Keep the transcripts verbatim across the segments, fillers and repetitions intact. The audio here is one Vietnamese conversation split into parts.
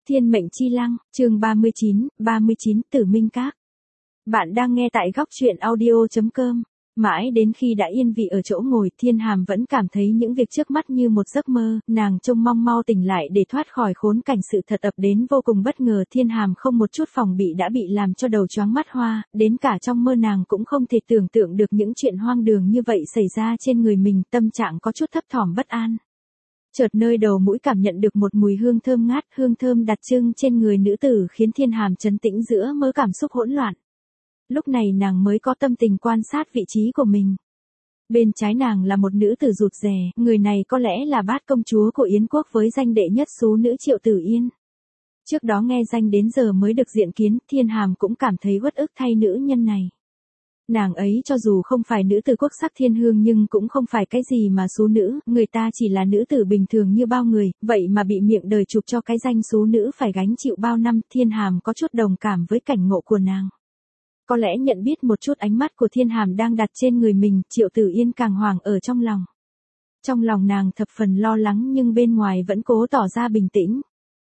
Thiên mệnh chi lăng, chương ba mươi chín, ba mươi chín Tử Minh Các. Bạn đang nghe tại góc truyện audio chấm com. Mãi đến khi đã yên vị ở chỗ ngồi, Thiên Hàm vẫn cảm thấy những việc trước mắt như một giấc mơ, nàng trông mong mau tỉnh lại để thoát khỏi khốn cảnh sự thật ập đến vô cùng bất ngờ. Thiên Hàm không một chút phòng bị đã bị làm cho đầu choáng mắt hoa, đến cả trong mơ nàng cũng không thể tưởng tượng được những chuyện hoang đường như vậy xảy ra trên người mình, tâm trạng có chút thấp thỏm bất an. Chợt nơi đầu mũi cảm nhận được một mùi hương thơm ngát, hương thơm đặc trưng trên người nữ tử khiến Thiên Hàm trấn tĩnh giữa mớ cảm xúc hỗn loạn. Lúc này nàng mới có tâm tình quan sát vị trí của mình. Bên trái nàng là một nữ tử rụt rè, người này có lẽ là bát công chúa của Yến quốc với danh đệ nhất xú nữ Triệu Tử Yên. Trước đó nghe danh đến giờ mới được diện kiến, Thiên Hàm cũng cảm thấy uất ức thay nữ nhân này. Nàng ấy cho dù không phải nữ tử quốc sắc thiên hương nhưng cũng không phải cái gì mà xú nữ, người ta chỉ là nữ tử bình thường như bao người, vậy mà bị miệng đời chụp cho cái danh xú nữ phải gánh chịu bao năm. Thiên Hàm có chút đồng cảm với cảnh ngộ của nàng. Có lẽ nhận biết một chút ánh mắt của Thiên Hàm đang đặt trên người mình, Triệu Tử Yên càng hoảng ở trong lòng. Trong lòng nàng thập phần lo lắng nhưng bên ngoài vẫn cố tỏ ra bình tĩnh.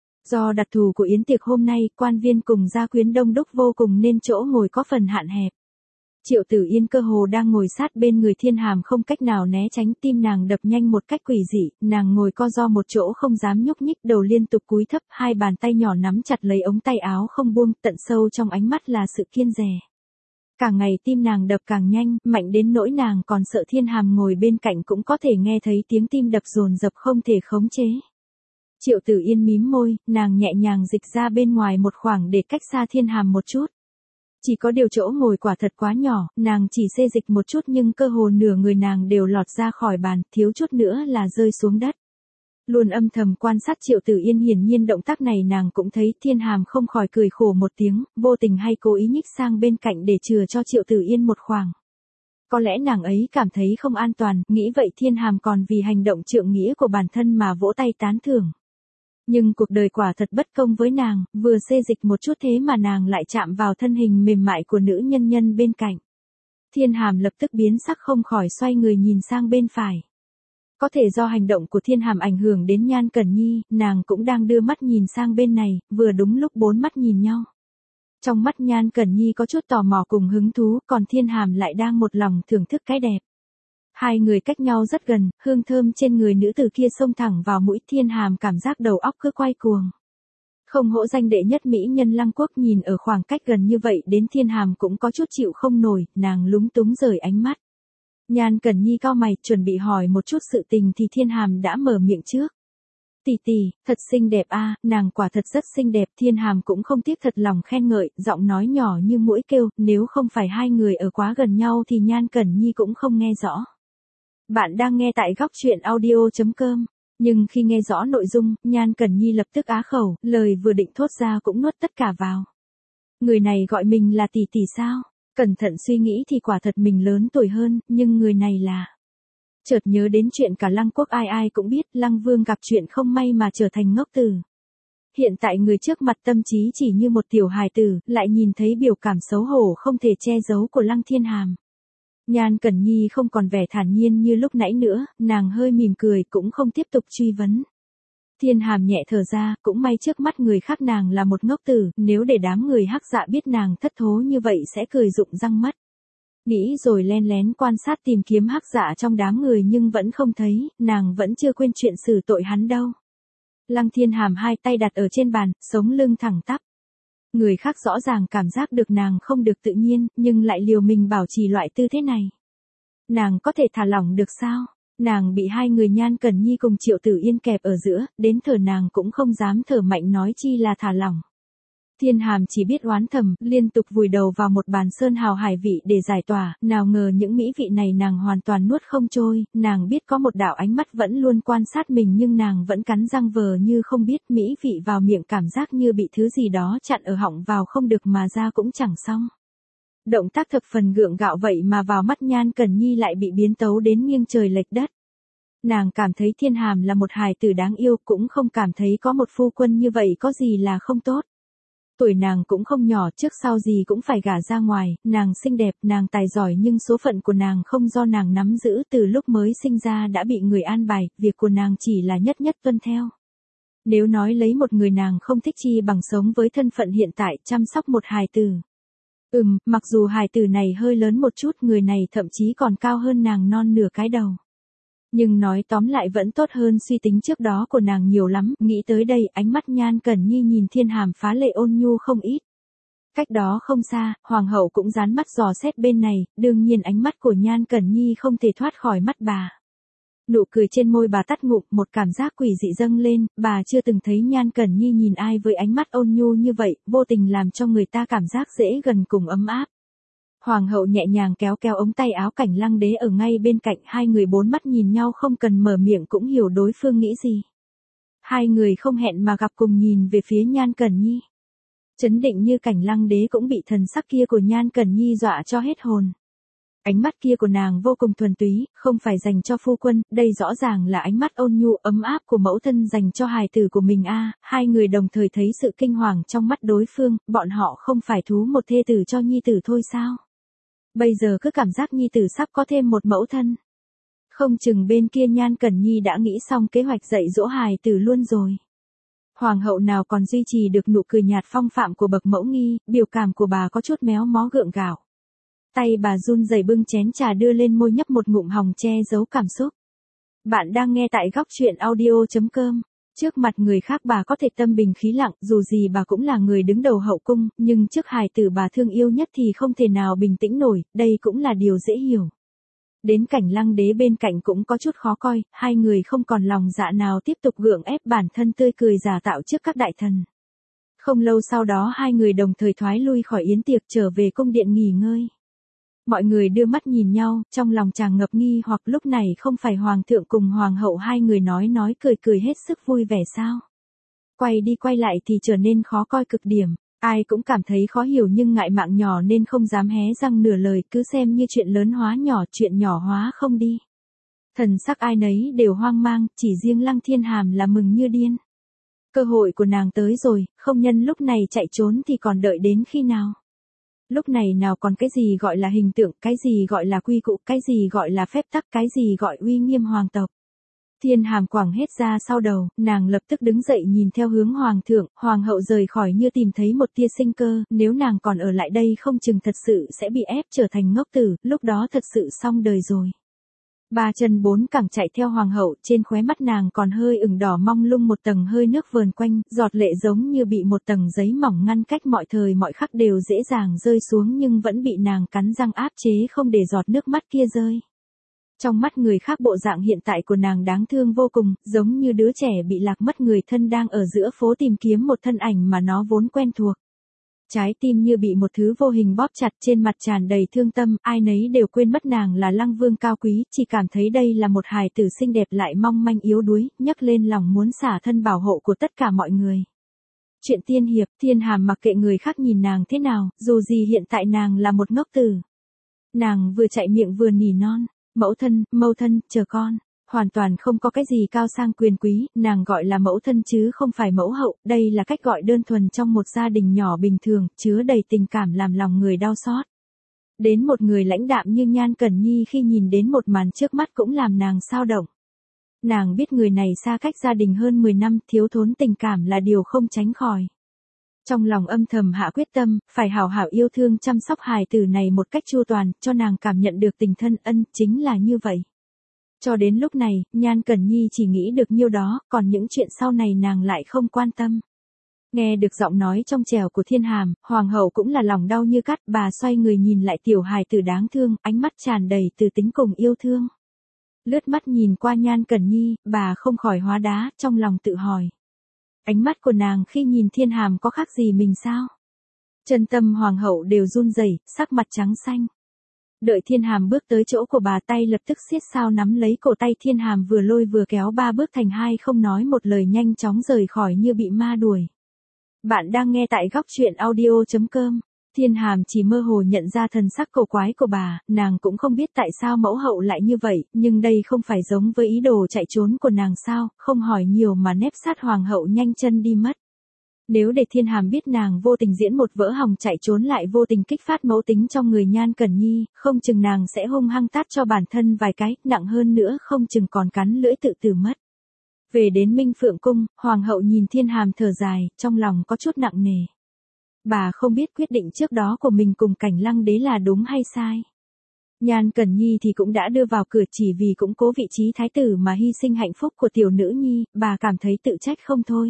Do đặc thù của yến tiệc hôm nay, quan viên cùng gia quyến đông đúc vô cùng nên chỗ ngồi có phần hạn hẹp. Triệu Tử Yên cơ hồ đang ngồi sát bên người Thiên Hàm không cách nào né tránh, tim nàng đập nhanh một cách quỷ dị, nàng ngồi co ro một chỗ không dám nhúc nhích, đầu liên tục cúi thấp, hai bàn tay nhỏ nắm chặt lấy ống tay áo không buông, tận sâu trong ánh mắt là sự kiêng dè. Càng ngày tim nàng đập càng nhanh, mạnh đến nỗi nàng còn sợ Thiên Hàm ngồi bên cạnh cũng có thể nghe thấy tiếng tim đập dồn dập không thể khống chế. Triệu Tử Yên mím môi, nàng nhẹ nhàng dịch ra bên ngoài một khoảng để cách xa Thiên Hàm một chút. Chỉ có điều chỗ ngồi quả thật quá nhỏ, nàng chỉ xê dịch một chút nhưng cơ hồ nửa người nàng đều lọt ra khỏi bàn, thiếu chút nữa là rơi xuống đất. Luôn âm thầm quan sát Triệu Tử Yên, hiển nhiên động tác này nàng cũng thấy. Thiên Hàm không khỏi cười khổ một tiếng, vô tình hay cố ý nhích sang bên cạnh để chừa cho Triệu Tử Yên một khoảng. Có lẽ nàng ấy cảm thấy không an toàn, nghĩ vậy Thiên Hàm còn vì hành động trượng nghĩa của bản thân mà vỗ tay tán thưởng. Nhưng cuộc đời quả thật bất công với nàng, vừa xê dịch một chút thế mà nàng lại chạm vào thân hình mềm mại của nữ nhân nhân bên cạnh. Thiên Hàm lập tức biến sắc không khỏi xoay người nhìn sang bên phải. Có thể do hành động của Thiên Hàm ảnh hưởng đến Nhan Cẩn Nhi, nàng cũng đang đưa mắt nhìn sang bên này, vừa đúng lúc bốn mắt nhìn nhau. Trong mắt Nhan Cẩn Nhi có chút tò mò cùng hứng thú, còn Thiên Hàm lại đang một lòng thưởng thức cái đẹp. Hai người cách nhau rất gần, hương thơm trên người nữ tử kia xông thẳng vào mũi. Thiên Hàm cảm giác đầu óc cứ quay cuồng. Không hổ danh đệ nhất mỹ nhân Lăng Quốc, nhìn ở khoảng cách gần như vậy đến Thiên Hàm cũng có chút chịu không nổi, nàng lúng túng rời ánh mắt. Nhan Cẩn Nhi cau mày, chuẩn bị hỏi một chút sự tình thì Thiên Hàm đã mở miệng trước. Tỷ tỷ, thật xinh đẹp a, nàng quả thật rất xinh đẹp. Thiên Hàm cũng không tiếc thật lòng khen ngợi, giọng nói nhỏ như muỗi kêu, nếu không phải hai người ở quá gần nhau thì Nhan Cẩn Nhi cũng không nghe rõ. Bạn đang nghe tại góc truyện audio chấm com. Nhưng khi nghe rõ nội dung, Nhan Cẩn Nhi lập tức á khẩu, lời vừa định thốt ra cũng nuốt tất cả vào. Người này gọi mình là tỷ tỷ sao? Cẩn thận suy nghĩ thì quả thật mình lớn tuổi hơn, nhưng người này là... Chợt nhớ đến chuyện cả Lăng Quốc ai ai cũng biết, Lăng Vương gặp chuyện không may mà trở thành ngốc tử. Hiện tại người trước mặt tâm trí chỉ như một tiểu hài tử, lại nhìn thấy biểu cảm xấu hổ không thể che giấu của Lăng Thiên Hàm. Nhan Cẩn Nhi không còn vẻ thản nhiên như lúc nãy nữa, nàng hơi mỉm cười cũng không tiếp tục truy vấn. Thiên Hàm nhẹ thở ra, cũng may trước mắt người khác nàng là một ngốc tử, nếu để đám người hắc dạ biết nàng thất thố như vậy sẽ cười rụng răng mất. Nghĩ rồi len lén quan sát tìm kiếm hắc dạ trong đám người nhưng vẫn không thấy, nàng vẫn chưa quên chuyện xử tội hắn đâu. Lăng Thiên Hàm hai tay đặt ở trên bàn, sống lưng thẳng tắp. Người khác rõ ràng cảm giác được nàng không được tự nhiên, nhưng lại liều mình bảo trì loại tư thế này. Nàng có thể thả lỏng được sao? Nàng bị hai người Nhan Cẩn Nhi cùng Triệu Tử Yên kẹp ở giữa, đến thở nàng cũng không dám thở mạnh nói chi là thả lỏng. Thiên Hàm chỉ biết oán thầm, liên tục vùi đầu vào một bàn sơn hào hải vị để giải tỏa, nào ngờ những mỹ vị này nàng hoàn toàn nuốt không trôi, nàng biết có một đạo ánh mắt vẫn luôn quan sát mình nhưng nàng vẫn cắn răng vờ như không biết, mỹ vị vào miệng cảm giác như bị thứ gì đó chặn ở họng vào không được mà ra cũng chẳng xong. Động tác thập phần gượng gạo vậy mà vào mắt Nhan Cẩn Nhi lại bị biến tấu đến nghiêng trời lệch đất. Nàng cảm thấy Thiên Hàm là một hài tử đáng yêu, cũng không cảm thấy có một phu quân như vậy có gì là không tốt. Tuổi nàng cũng không nhỏ, trước sau gì cũng phải gả ra ngoài, nàng xinh đẹp, nàng tài giỏi nhưng số phận của nàng không do nàng nắm giữ, từ lúc mới sinh ra đã bị người an bài, việc của nàng chỉ là nhất nhất tuân theo. Nếu nói lấy một người nàng không thích chi bằng sống với thân phận hiện tại chăm sóc một hài tử. Ừm, mặc dù hài tử này hơi lớn một chút, người này thậm chí còn cao hơn nàng non nửa cái đầu. Nhưng nói tóm lại vẫn tốt hơn suy tính trước đó của nàng nhiều lắm, nghĩ tới đây ánh mắt Nhan Cẩn Nhi nhìn Thiên Hàm phá lệ ôn nhu không ít. Cách đó không xa, Hoàng hậu cũng dán mắt dò xét bên này, đương nhiên ánh mắt của Nhan Cẩn Nhi không thể thoát khỏi mắt bà. Nụ cười trên môi bà tắt ngụm, một cảm giác quỷ dị dâng lên, bà chưa từng thấy Nhan Cẩn Nhi nhìn ai với ánh mắt ôn nhu như vậy, vô tình làm cho người ta cảm giác dễ gần cùng ấm áp. Hoàng hậu nhẹ nhàng kéo kéo ống tay áo Cảnh Lăng Đế ở ngay bên cạnh, hai người bốn mắt nhìn nhau không cần mở miệng cũng hiểu đối phương nghĩ gì. Hai người không hẹn mà gặp cùng nhìn về phía Nhan Cẩn Nhi. Chấn định như Cảnh Lăng Đế cũng bị thần sắc kia của Nhan Cẩn Nhi dọa cho hết hồn. Ánh mắt kia của nàng vô cùng thuần túy, không phải dành cho phu quân, đây rõ ràng là ánh mắt ôn nhu ấm áp của mẫu thân dành cho hài tử của mình a. À, hai người đồng thời thấy sự kinh hoàng trong mắt đối phương, bọn họ không phải thú một thê tử cho nhi tử thôi sao? Bây giờ cứ cảm giác nhi tử sắp có thêm một mẫu thân. Không chừng bên kia Nhan Cẩn Nhi đã nghĩ xong kế hoạch dạy dỗ hài tử luôn rồi. Hoàng hậu nào còn duy trì được nụ cười nhạt phong phạm của bậc mẫu nghi, biểu cảm của bà có chút méo mó gượng gạo. Tay bà run rẩy bưng chén trà đưa lên môi nhấp một ngụm hồng che giấu cảm xúc. Bạn đang nghe tại góc truyện audio chấm com. Trước mặt người khác bà có thể tâm bình khí lặng, dù gì bà cũng là người đứng đầu hậu cung, nhưng trước hài tử bà thương yêu nhất thì không thể nào bình tĩnh nổi, đây cũng là điều dễ hiểu. Đến Cảnh Lăng Đế bên cạnh cũng có chút khó coi, hai người không còn lòng dạ nào tiếp tục gượng ép bản thân tươi cười giả tạo trước các đại thần. Không lâu sau đó hai người đồng thời thoái lui khỏi yến tiệc trở về cung điện nghỉ ngơi. Mọi người đưa mắt nhìn nhau, trong lòng chàng ngập nghi hoặc lúc này không phải hoàng thượng cùng hoàng hậu hai người nói nói cười cười hết sức vui vẻ sao. Quay đi quay lại thì trở nên khó coi cực điểm, ai cũng cảm thấy khó hiểu nhưng ngại mạng nhỏ nên không dám hé răng nửa lời, cứ xem như chuyện lớn hóa nhỏ, chuyện nhỏ hóa không đi. Thần sắc ai nấy đều hoang mang, chỉ riêng Lăng Thiên Hàm là mừng như điên. Cơ hội của nàng tới rồi, không nhân lúc này chạy trốn thì còn đợi đến khi nào. Lúc này nào còn cái gì gọi là hình tượng, cái gì gọi là quy củ, cái gì gọi là phép tắc, cái gì gọi uy nghiêm hoàng tộc. Thiên Hàm quẳng hết ra sau đầu, nàng lập tức đứng dậy nhìn theo hướng hoàng thượng, hoàng hậu rời khỏi như tìm thấy một tia sinh cơ, nếu nàng còn ở lại đây không chừng thật sự sẽ bị ép trở thành ngốc tử, lúc đó thật sự xong đời rồi. Ba chân bốn cẳng chạy theo hoàng hậu, trên khóe mắt nàng còn hơi ửng đỏ mong lung một tầng hơi nước vờn quanh, giọt lệ giống như bị một tầng giấy mỏng ngăn cách mọi thời mọi khắc đều dễ dàng rơi xuống nhưng vẫn bị nàng cắn răng áp chế không để giọt nước mắt kia rơi. Trong mắt người khác bộ dạng hiện tại của nàng đáng thương vô cùng, giống như đứa trẻ bị lạc mất người thân đang ở giữa phố tìm kiếm một thân ảnh mà nó vốn quen thuộc. Trái tim như bị một thứ vô hình bóp chặt, trên mặt tràn đầy thương tâm, ai nấy đều quên mất nàng là Lăng Vương cao quý, chỉ cảm thấy đây là một hài tử xinh đẹp lại mong manh yếu đuối, nhấc lên lòng muốn xả thân bảo hộ của tất cả mọi người. Chuyện tiên hiệp, Thiên Hàm mặc kệ người khác nhìn nàng thế nào, dù gì hiện tại nàng là một ngốc tử. Nàng vừa chạy miệng vừa nỉ non, mẫu thân, mẫu thân, chờ con. Hoàn toàn không có cái gì cao sang quyền quý, nàng gọi là mẫu thân chứ không phải mẫu hậu, đây là cách gọi đơn thuần trong một gia đình nhỏ bình thường, chứa đầy tình cảm làm lòng người đau xót. Đến một người lãnh đạm như Nhan Cẩn Nhi khi nhìn đến một màn trước mắt cũng làm nàng xao động. Nàng biết người này xa cách gia đình hơn mười năm, thiếu thốn tình cảm là điều không tránh khỏi. Trong lòng âm thầm hạ quyết tâm, phải hảo hảo yêu thương chăm sóc hài tử này một cách chu toàn, cho nàng cảm nhận được tình thân ân, chính là như vậy. Cho đến lúc này, Nhan Cẩn Nhi chỉ nghĩ được nhiêu đó, còn những chuyện sau này nàng lại không quan tâm. Nghe được giọng nói trong trẻo của Thiên Hàm, hoàng hậu cũng là lòng đau như cắt, bà xoay người nhìn lại tiểu hài tử đáng thương, ánh mắt tràn đầy từ tính cùng yêu thương. Lướt mắt nhìn qua Nhan Cẩn Nhi, bà không khỏi hóa đá, trong lòng tự hỏi. Ánh mắt của nàng khi nhìn Thiên Hàm có khác gì mình sao? Chân tâm hoàng hậu đều run rẩy, sắc mặt trắng xanh. Đợi Thiên Hàm bước tới chỗ của bà, tay lập tức siết sao nắm lấy cổ tay Thiên Hàm, vừa lôi vừa kéo ba bước thành hai, không nói một lời nhanh chóng rời khỏi như bị ma đuổi. Bạn đang nghe tại góc truyện audio chấm com. Thiên Hàm chỉ mơ hồ nhận ra thần sắc cổ quái của bà, nàng cũng không biết tại sao mẫu hậu lại như vậy, nhưng đây không phải giống với ý đồ chạy trốn của nàng sao, không hỏi nhiều mà nép sát hoàng hậu nhanh chân đi mất. Nếu để Thiên Hàm biết nàng vô tình diễn một vỡ hòng chạy trốn lại vô tình kích phát mẫu tính trong người Nhan Cẩn Nhi, không chừng nàng sẽ hung hăng tát cho bản thân vài cái, nặng hơn nữa không chừng còn cắn lưỡi tự tử mất. Về đến Minh Phượng Cung, Hoàng hậu nhìn Thiên Hàm thở dài, trong lòng có chút nặng nề. Bà không biết quyết định trước đó của mình cùng Cảnh Lăng đế là đúng hay sai. Nhan Cẩn Nhi thì cũng đã đưa vào cửa chỉ vì cũng cố vị trí thái tử mà hy sinh hạnh phúc của tiểu nữ nhi, bà cảm thấy tự trách không thôi.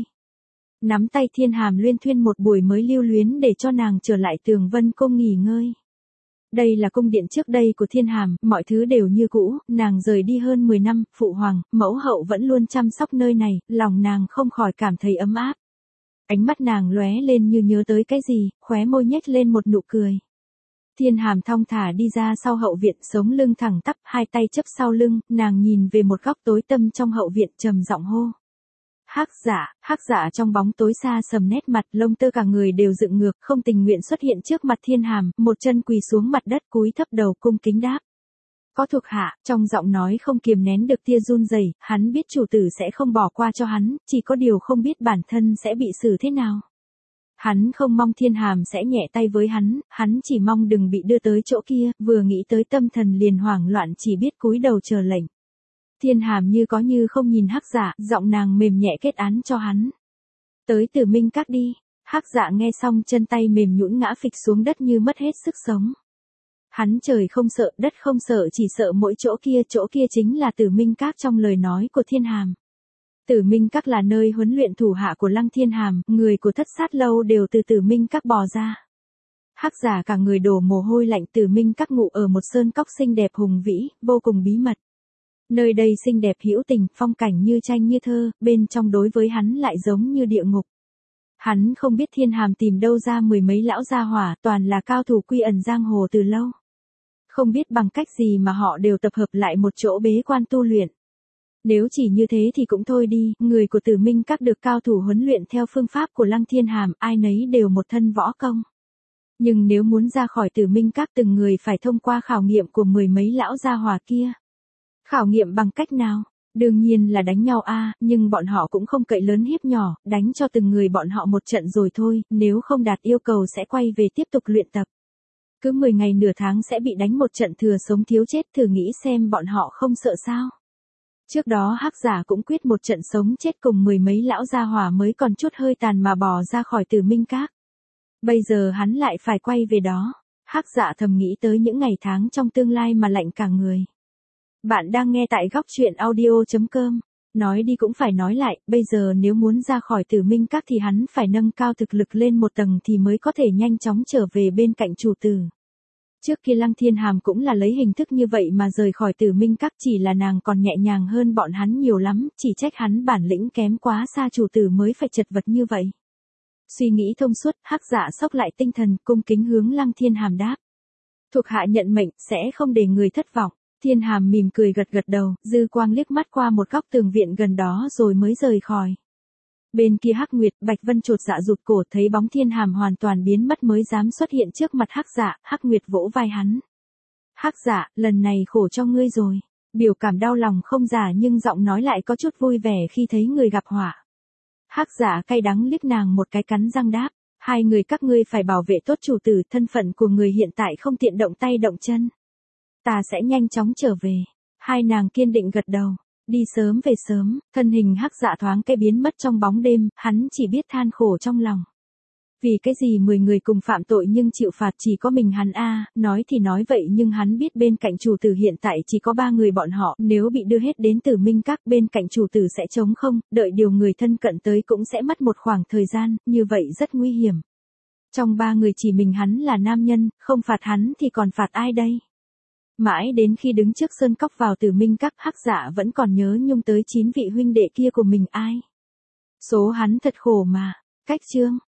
Nắm tay Thiên Hàm luyên thuyên một buổi mới lưu luyến để cho nàng trở lại Tường Vân Cung nghỉ ngơi. Đây là cung điện trước đây của Thiên Hàm, mọi thứ đều như cũ, nàng rời đi hơn mười năm, phụ hoàng, mẫu hậu vẫn luôn chăm sóc nơi này, lòng nàng không khỏi cảm thấy ấm áp. Ánh mắt nàng lóe lên như nhớ tới cái gì, khóe môi nhếch lên một nụ cười. Thiên Hàm thong thả đi ra sau hậu viện, sống lưng thẳng tắp, hai tay chấp sau lưng, nàng nhìn về một góc tối tăm trong hậu viện, trầm giọng hô. Hắc Dạ, Hắc Dạ trong bóng tối xa sầm nét mặt, lông tơ cả người đều dựng ngược, không tình nguyện xuất hiện trước mặt Thiên Hàm, một chân quỳ xuống mặt đất cúi thấp đầu cung kính đáp. Có thuộc hạ, trong giọng nói không kiềm nén được tia run rẩy, hắn biết chủ tử sẽ không bỏ qua cho hắn, chỉ có điều không biết bản thân sẽ bị xử thế nào. Hắn không mong Thiên Hàm sẽ nhẹ tay với hắn, hắn chỉ mong đừng bị đưa tới chỗ kia, vừa nghĩ tới tâm thần liền hoảng loạn chỉ biết cúi đầu chờ lệnh. Thiên Hàm như có như không nhìn Hắc Dạ, giọng nàng mềm nhẹ kết án cho hắn. Tới Tử Minh Các đi. Hắc Dạ nghe xong chân tay mềm nhũn ngã phịch xuống đất như mất hết sức sống. Hắn trời không sợ, đất không sợ, chỉ sợ mỗi chỗ kia, chỗ kia chính là Tử Minh Các trong lời nói của Thiên Hàm. Tử Minh Các là nơi huấn luyện thủ hạ của Lăng Thiên Hàm, người của Thất Sát Lâu đều từ Tử Minh Các bò ra. Hắc Giả cả người đổ mồ hôi lạnh. Tử Minh Các ngụ ở một sơn cốc xinh đẹp hùng vĩ, vô cùng bí mật. Nơi đây xinh đẹp hữu tình, phong cảnh như tranh như thơ, bên trong đối với hắn lại giống như địa ngục. Hắn không biết Thiên Hàm tìm đâu ra mười mấy lão gia hỏa, toàn là cao thủ quy ẩn giang hồ từ lâu. Không biết bằng cách gì mà họ đều tập hợp lại một chỗ bế quan tu luyện. Nếu chỉ như thế thì cũng thôi đi, người của Tử Minh Các được cao thủ huấn luyện theo phương pháp của Lăng Thiên Hàm, ai nấy đều một thân võ công. Nhưng nếu muốn ra khỏi Tử Minh Các từng người phải thông qua khảo nghiệm của mười mấy lão gia hỏa kia. Khảo nghiệm bằng cách nào? Đương nhiên là đánh nhau a, nhưng bọn họ cũng không cậy lớn hiếp nhỏ, đánh cho từng người bọn họ một trận rồi thôi, nếu không đạt yêu cầu sẽ quay về tiếp tục luyện tập. Cứ mười ngày nửa tháng sẽ bị đánh một trận thừa sống thiếu chết, thử nghĩ xem bọn họ không sợ sao. Trước đó Hắc Giả cũng quyết một trận sống chết cùng mười mấy lão gia hỏa mới còn chút hơi tàn mà bỏ ra khỏi Tử Minh Các. Bây giờ hắn lại phải quay về đó. Hắc Dạ thầm nghĩ tới những ngày tháng trong tương lai mà lạnh cả người. Bạn đang nghe tại góc truyện audio chấm com. Nói đi cũng phải nói lại, bây giờ nếu muốn ra khỏi Tử Minh Các thì hắn phải nâng cao thực lực lên một tầng thì mới có thể nhanh chóng trở về bên cạnh chủ tử. Trước kia Lăng Thiên Hàm cũng là lấy hình thức như vậy mà rời khỏi Tử Minh Các, chỉ là nàng còn nhẹ nhàng hơn bọn hắn nhiều lắm, chỉ trách hắn bản lĩnh kém quá xa chủ tử mới phải chật vật như vậy. Suy nghĩ thông suốt, Hắc Dạ sốc lại tinh thần, cung kính hướng Lăng Thiên Hàm đáp. Thuộc hạ nhận mệnh, sẽ không để người thất vọng. Thiên Hàm mỉm cười gật gật đầu, dư quang liếc mắt qua một góc tường viện gần đó rồi mới rời khỏi. Bên kia Hắc Nguyệt, Bạch Vân chột dạ rụt cổ, thấy bóng Thiên Hàm hoàn toàn biến mất mới dám xuất hiện trước mặt Hắc Dạ. Hắc Nguyệt vỗ vai hắn. Hắc Dạ, lần này khổ cho ngươi rồi. Biểu cảm đau lòng không giả nhưng giọng nói lại có chút vui vẻ khi thấy người gặp họa. Hắc Dạ cay đắng liếc nàng một cái, cắn răng đáp. Hai người các ngươi phải bảo vệ tốt chủ tử, thân phận của người hiện tại không tiện động tay động chân. Ta sẽ nhanh chóng trở về. Hai nàng kiên định gật đầu. Đi sớm về sớm, thân hình Hắc Dạ thoáng cái biến mất trong bóng đêm, hắn chỉ biết than khổ trong lòng. Vì cái gì mười người cùng phạm tội nhưng chịu phạt chỉ có mình hắn a, nói thì nói vậy nhưng hắn biết bên cạnh chủ tử hiện tại chỉ có ba người bọn họ, nếu bị đưa hết đến Tử Minh Các bên cạnh chủ tử sẽ trống không, đợi điều người thân cận tới cũng sẽ mất một khoảng thời gian, như vậy rất nguy hiểm. Trong ba người chỉ mình hắn là nam nhân, không phạt hắn thì còn phạt ai đây? Mãi đến khi đứng trước sơn cốc vào Tử Minh Các, Hắc Dạ vẫn còn nhớ nhung tới chín vị huynh đệ kia của mình ai. Số hắn thật khổ mà. Cách chương